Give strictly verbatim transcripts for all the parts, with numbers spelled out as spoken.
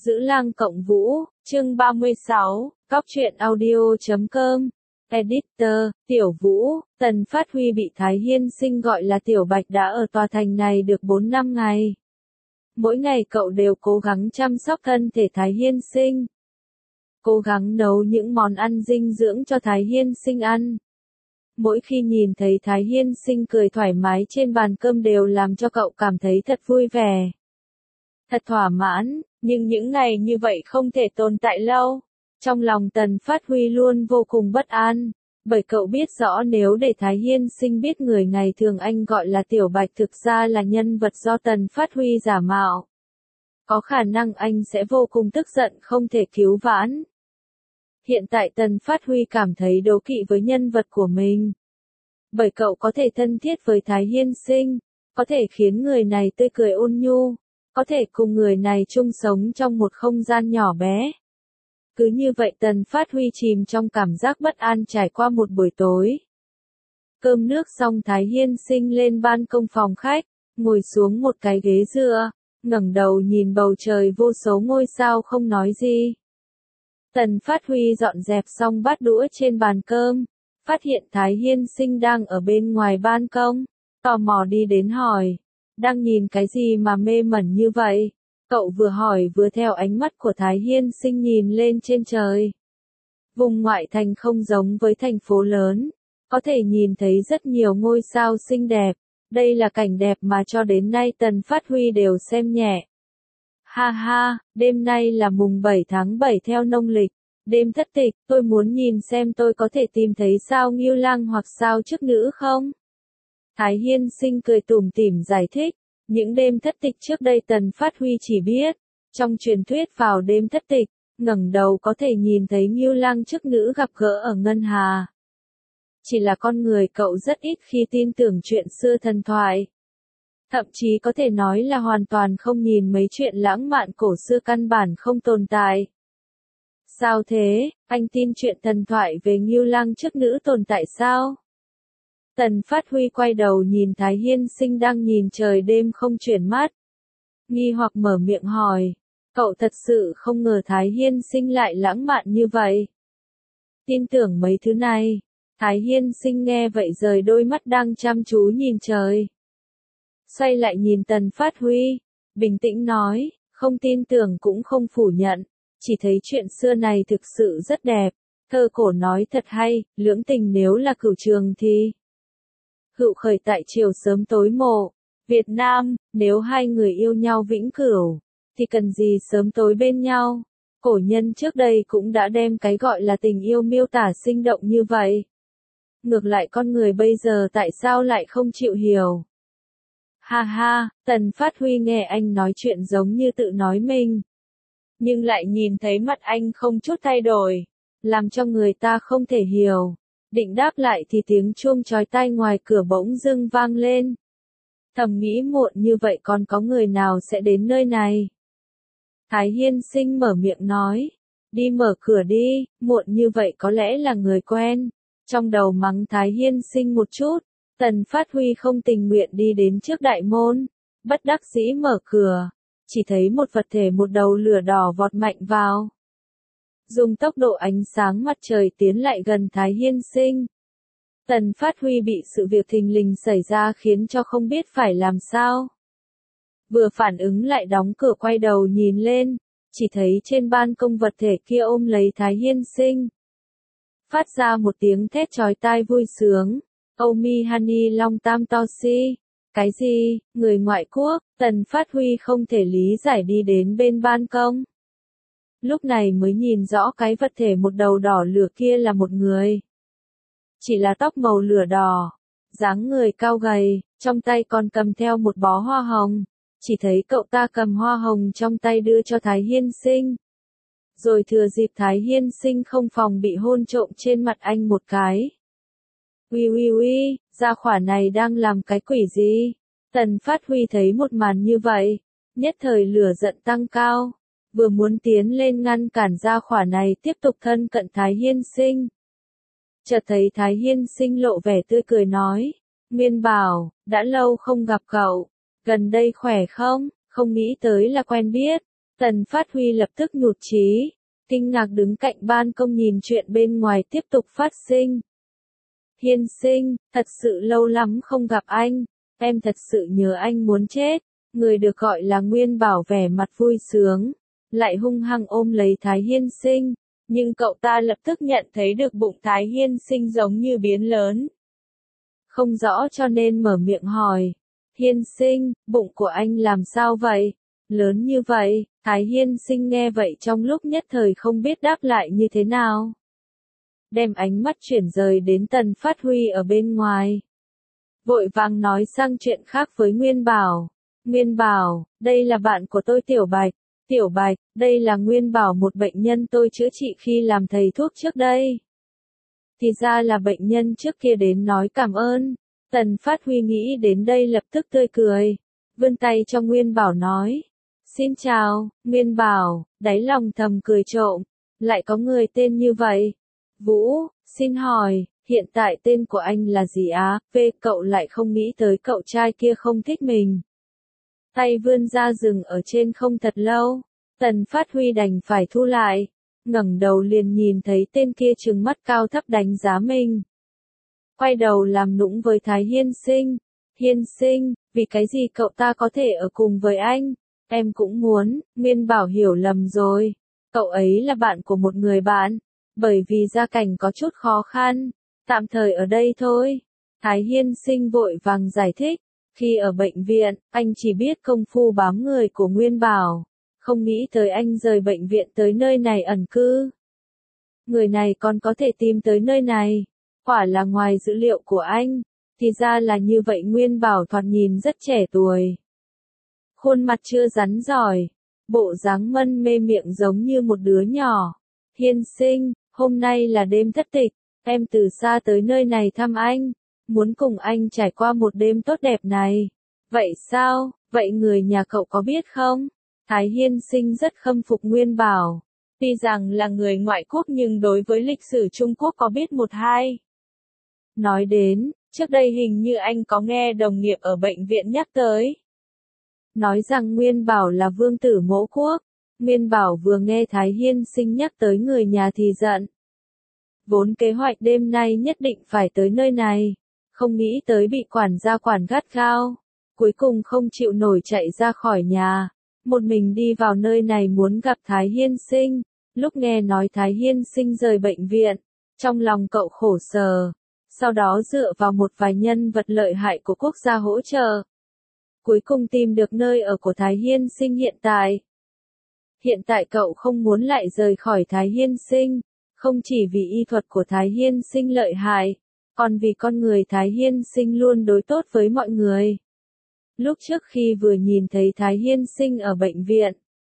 Giữ Lang Cộng Vũ, chương ba mươi sáu, Cóc truyện audio chấm com. Editor, Tiểu Vũ, Tần Phát Huy bị Thái Hiên Sinh gọi là Tiểu Bạch đã ở tòa thành này được bốn năm ngày. Mỗi ngày cậu đều cố gắng chăm sóc thân thể Thái Hiên Sinh. Cố gắng nấu những món ăn dinh dưỡng cho Thái Hiên Sinh ăn. Mỗi khi nhìn thấy Thái Hiên Sinh cười thoải mái trên bàn cơm đều làm cho cậu cảm thấy thật vui vẻ. Thật thỏa mãn, nhưng những ngày như vậy không thể tồn tại lâu. Trong lòng Tần Phát Huy luôn vô cùng bất an, bởi cậu biết rõ nếu để Thái Hiên Sinh biết người ngày thường anh gọi là Tiểu Bạch thực ra là nhân vật do Tần Phát Huy giả mạo. Có khả năng anh sẽ vô cùng tức giận không thể cứu vãn. Hiện tại Tần Phát Huy cảm thấy đố kỵ với nhân vật của mình. Bởi cậu có thể thân thiết với Thái Hiên Sinh, có thể khiến người này tươi cười ôn nhu, có thể cùng người này chung sống trong một không gian nhỏ bé. Cứ như vậy Tần Phát Huy chìm trong cảm giác bất an trải qua một buổi tối. Cơm nước xong Thái Hiên Sinh lên ban công phòng khách, ngồi xuống một cái ghế dựa, ngẩng đầu nhìn bầu trời vô số ngôi sao không nói gì. Tần Phát Huy dọn dẹp xong bát đũa trên bàn cơm, phát hiện Thái Hiên Sinh đang ở bên ngoài ban công, tò mò đi đến hỏi, đang nhìn cái gì mà mê mẩn như vậy? Cậu vừa hỏi vừa theo ánh mắt của Thái Hiên Sinh nhìn lên trên trời. Vùng ngoại thành không giống với thành phố lớn, có thể nhìn thấy rất nhiều ngôi sao xinh đẹp, đây là cảnh đẹp mà cho đến nay Tần Phát Huy đều xem nhẹ. Ha ha, đêm nay là mùng bảy tháng bảy theo nông lịch, đêm thất tịch, tôi muốn nhìn xem tôi có thể tìm thấy sao Ngưu Lang hoặc sao Chức Nữ không? Thái Hiên Sinh cười tủm tỉm giải thích, những đêm thất tịch trước đây Tần Phát Huy chỉ biết, trong truyền thuyết vào đêm thất tịch, ngẩng đầu có thể nhìn thấy Ngưu Lang Chức Nữ gặp gỡ ở Ngân Hà. Chỉ là con người cậu rất ít khi tin tưởng chuyện xưa thần thoại. Thậm chí có thể nói là hoàn toàn không nhìn mấy chuyện lãng mạn cổ xưa căn bản không tồn tại. Sao thế, anh tin chuyện thần thoại về Ngưu Lang Chức Nữ tồn tại sao? Tần Phát Huy quay đầu nhìn Thái Hiên Sinh đang nhìn trời đêm không chuyển mắt. Nghi hoặc mở miệng hỏi, cậu thật sự không ngờ Thái Hiên Sinh lại lãng mạn như vậy. Tin tưởng mấy thứ này, Thái Hiên Sinh nghe vậy rời đôi mắt đang chăm chú nhìn trời. Xoay lại nhìn Tần Phát Huy, bình tĩnh nói, không tin tưởng cũng không phủ nhận, chỉ thấy chuyện xưa này thực sự rất đẹp, thơ cổ nói thật hay, lưỡng tình nếu là cửu trường thì... Hữu khởi tại chiều sớm tối mộ, Việt Nam, nếu hai người yêu nhau vĩnh cửu, thì cần gì sớm tối bên nhau. Cổ nhân trước đây cũng đã đem cái gọi là tình yêu miêu tả sinh động như vậy. Ngược lại con người bây giờ tại sao lại không chịu hiểu? Ha ha, Tần Phát Huy nghe anh nói chuyện giống như tự nói mình. Nhưng lại nhìn thấy mặt anh không chút thay đổi, làm cho người ta không thể hiểu. Định đáp lại thì tiếng chuông chói tai ngoài cửa bỗng dưng vang lên. Thầm nghĩ muộn như vậy còn có người nào sẽ đến nơi này? Thái Hiên Sinh mở miệng nói, đi mở cửa đi, muộn như vậy có lẽ là người quen. Trong đầu mắng Thái Hiên Sinh một chút, Tần Phát Huy không tình nguyện đi đến trước đại môn, bất đắc dĩ mở cửa, chỉ thấy một vật thể một đầu lửa đỏ vọt mạnh vào. Dùng tốc độ ánh sáng mặt trời tiến lại gần Thái Hiên Sinh. Tần Phát Huy bị sự việc thình lình xảy ra khiến cho không biết phải làm sao. Vừa phản ứng lại đóng cửa quay đầu nhìn lên, chỉ thấy trên ban công vật thể kia ôm lấy Thái Hiên Sinh. Phát ra một tiếng thét chói tai vui sướng, Omi Hani Long Tam Toshi. Cái gì, người ngoại quốc? Tần Phát Huy không thể lý giải đi đến bên ban công. Lúc này mới nhìn rõ cái vật thể một đầu đỏ lửa kia là một người. Chỉ là tóc màu lửa đỏ, dáng người cao gầy, trong tay còn cầm theo một bó hoa hồng. Chỉ thấy cậu ta cầm hoa hồng trong tay đưa cho Thái Hiên Sinh. Rồi thừa dịp Thái Hiên Sinh không phòng bị hôn trộm trên mặt anh một cái. Ui ui ui, gia hỏa này đang làm cái quỷ gì? Tần Phát Huy thấy một màn như vậy, nhất thời lửa giận tăng cao. Vừa muốn tiến lên ngăn cản gia hỏa này tiếp tục thân cận Thái Hiên Sinh. Chợt thấy Thái Hiên Sinh lộ vẻ tươi cười nói, Nguyên Bảo, đã lâu không gặp cậu, gần đây khỏe không, không nghĩ tới là quen biết, Tần Phát Huy lập tức nhụt chí, kinh ngạc đứng cạnh ban công nhìn chuyện bên ngoài tiếp tục phát sinh. Hiên Sinh, thật sự lâu lắm không gặp anh, em thật sự nhớ anh muốn chết. Người được gọi là Nguyên Bảo vẻ mặt vui sướng, lại hung hăng ôm lấy Thái Hiên Sinh, nhưng cậu ta lập tức nhận thấy được bụng Thái Hiên Sinh giống như biến lớn. Không rõ cho nên mở miệng hỏi, Hiên Sinh, bụng của anh làm sao vậy? Lớn như vậy, Thái Hiên Sinh nghe vậy trong lúc nhất thời không biết đáp lại như thế nào. Đem ánh mắt chuyển rời đến Tần Phát Huy ở bên ngoài. Vội vàng nói sang chuyện khác với Nguyên Bảo. Nguyên Bảo, đây là bạn của tôi Tiểu Bạch. Tiểu Bạch, đây là Nguyên Bảo một bệnh nhân tôi chữa trị khi làm thầy thuốc trước đây. Thì ra là bệnh nhân trước kia đến nói cảm ơn. Tần Phát Huy nghĩ đến đây lập tức tươi cười. Vươn tay cho Nguyên Bảo nói. Xin chào, Nguyên Bảo, đáy lòng thầm cười trộm. Lại có người tên như vậy. Vũ, xin hỏi, hiện tại tên của anh là gì á? Về cậu lại không nghĩ tới cậu trai kia không thích mình. Tay vươn ra dừng ở trên không thật lâu. Tần Phát Huy đành phải thu lại. Ngẩng đầu liền nhìn thấy tên kia trừng mắt cao thấp đánh giá mình. Quay đầu làm nũng với Thái Hiên Sinh. Hiên Sinh, vì cái gì cậu ta có thể ở cùng với anh? Em cũng muốn. Nguyên Bảo hiểu lầm rồi. Cậu ấy là bạn của một người bạn. Bởi vì gia cảnh có chút khó khăn. Tạm thời ở đây thôi. Thái Hiên Sinh vội vàng giải thích. Khi ở bệnh viện, anh chỉ biết công phu bám người của Nguyên Bảo. Không nghĩ tới anh rời bệnh viện tới nơi này ẩn cư. Người này còn có thể tìm tới nơi này. Quả là ngoài dữ liệu của anh. Thì ra là như vậy. Nguyên Bảo thoạt nhìn rất trẻ tuổi. Khuôn mặt chưa rắn giỏi. Bộ dáng mân mê miệng giống như một đứa nhỏ. Hiên Sinh, hôm nay là đêm thất tịch. Em từ xa tới nơi này thăm anh. Muốn cùng anh trải qua một đêm tốt đẹp này. Vậy sao? Vậy người nhà cậu có biết không? Thái Hiên Sinh rất khâm phục Nguyên Bảo. Tuy rằng là người ngoại quốc nhưng đối với lịch sử Trung Quốc có biết một hai. Nói đến, trước đây hình như anh có nghe đồng nghiệp ở bệnh viện nhắc tới. Nói rằng Nguyên Bảo là vương tử mẫu quốc. Nguyên Bảo vừa nghe Thái Hiên Sinh nhắc tới người nhà thì giận. Vốn kế hoạch đêm nay nhất định phải tới nơi này. Không nghĩ tới bị quản gia quản gắt gao. Cuối cùng không chịu nổi chạy ra khỏi nhà. Một mình đi vào nơi này muốn gặp Thái Hiên Sinh. Lúc nghe nói Thái Hiên Sinh rời bệnh viện. Trong lòng cậu khổ sở. Sau đó dựa vào một vài nhân vật lợi hại của quốc gia hỗ trợ. Cuối cùng tìm được nơi ở của Thái Hiên Sinh hiện tại. Hiện tại cậu không muốn lại rời khỏi Thái Hiên Sinh. Không chỉ vì y thuật của Thái Hiên Sinh lợi hại. Còn vì con người Thái Hiên Sinh luôn đối tốt với mọi người. Lúc trước khi vừa nhìn thấy Thái Hiên Sinh ở bệnh viện.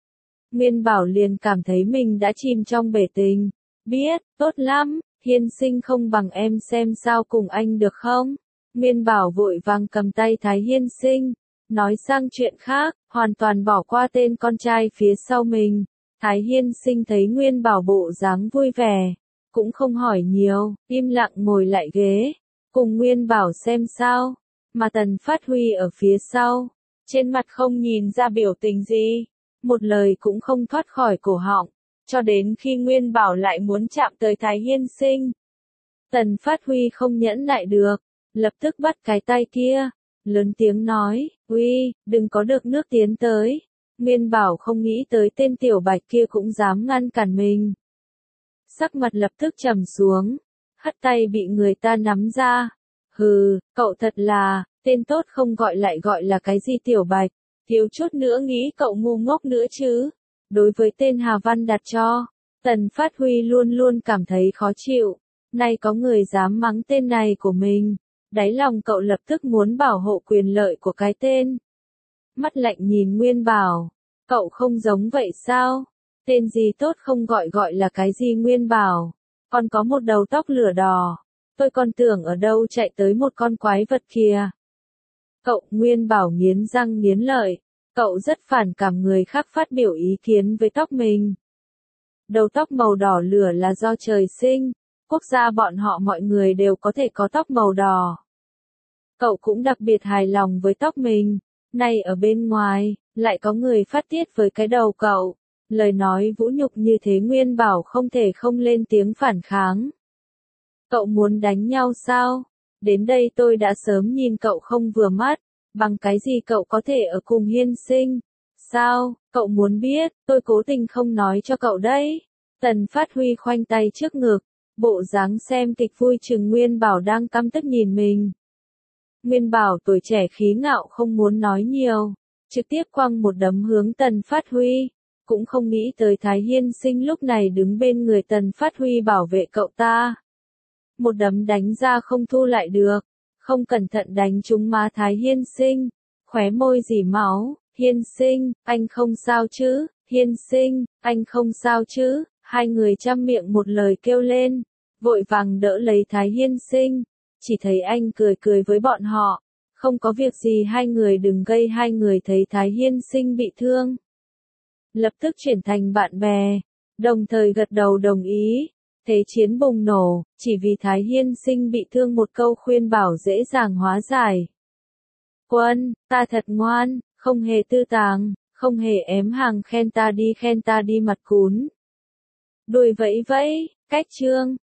Nguyên Bảo liền cảm thấy mình đã chìm trong bể tình. Biết, tốt lắm, Hiên Sinh không bằng em xem sao cùng anh được không? Nguyên Bảo vội vàng cầm tay Thái Hiên Sinh. Nói sang chuyện khác, hoàn toàn bỏ qua tên con trai phía sau mình. Thái Hiên Sinh thấy Nguyên Bảo bộ dáng vui vẻ. Cũng không hỏi nhiều, im lặng ngồi lại ghế. Cùng Nguyên Bảo xem sao. Mà Tần Phát Huy ở phía sau. Trên mặt không nhìn ra biểu tình gì. Một lời cũng không thoát khỏi cổ họng. Cho đến khi Nguyên Bảo lại muốn chạm tới Thái Hiên Sinh. Tần Phát Huy không nhẫn nại được. Lập tức bắt cái tay kia. Lớn tiếng nói, uy, đừng có được nước tiến tới. Nguyên Bảo không nghĩ tới tên Tiểu Bạch kia cũng dám ngăn cản mình. Sắc mặt lập tức trầm xuống. Hất tay bị người ta nắm ra. Hừ, cậu thật là, tên tốt không gọi lại gọi là cái gì Tiểu Bạch. Thiếu chút nữa nghĩ cậu ngu ngốc nữa chứ. Đối với tên Hà Văn đặt cho, Tần Phát Huy luôn luôn cảm thấy khó chịu. Nay có người dám mắng tên này của mình. Đáy lòng cậu lập tức muốn bảo hộ quyền lợi của cái tên. Mắt lạnh nhìn Nguyên Bảo. Cậu không giống vậy sao? Tên gì tốt không gọi gọi là cái gì Nguyên Bảo? Còn có một đầu tóc lửa đỏ. Tôi còn tưởng ở đâu chạy tới một con quái vật kìa. Cậu Nguyên Bảo nghiến răng nghiến lợi. Cậu rất phản cảm người khác phát biểu ý kiến với tóc mình. Đầu tóc màu đỏ lửa là do trời sinh. Quốc gia bọn họ mọi người đều có thể có tóc màu đỏ. Cậu cũng đặc biệt hài lòng với tóc mình. Nay ở bên ngoài, lại có người phát tiết với cái đầu cậu. Lời nói vũ nhục như thế Nguyên Bảo không thể không lên tiếng phản kháng. Cậu muốn đánh nhau sao? Đến đây tôi đã sớm nhìn cậu không vừa mắt. Bằng cái gì cậu có thể ở cùng Hiên Sinh? Sao, cậu muốn biết, tôi cố tình không nói cho cậu đấy. Tần Phát Huy khoanh tay trước ngực, bộ dáng xem kịch vui chừng Nguyên Bảo đang căm tức nhìn mình. Nguyên Bảo tuổi trẻ khí ngạo không muốn nói nhiều, trực tiếp quăng một đấm hướng Tần Phát Huy, cũng không nghĩ tới Thái Hiên Sinh lúc này đứng bên người Tần Phát Huy bảo vệ cậu ta. Một đấm đánh ra không thu lại được, không cẩn thận đánh trúng má Thái Hiên Sinh, khóe môi rỉ máu. Hiên Sinh, anh không sao chứ? Hiên Sinh, anh không sao chứ? Hai người trăm miệng một lời kêu lên, vội vàng đỡ lấy Thái Hiên Sinh, chỉ thấy anh cười cười với bọn họ, không có việc gì, hai người đừng gây hai người thấy Thái Hiên Sinh bị thương. Lập tức chuyển thành bạn bè, đồng thời gật đầu đồng ý. Thế chiến bùng nổ, chỉ vì Thái Hiên Sinh bị thương một câu khuyên bảo dễ dàng hóa giải. Quân, ta thật ngoan, không hề tư tàng, không hề ém hàng, khen ta đi khen ta đi mặt cún. Đuôi vẫy vẫy, cách chương.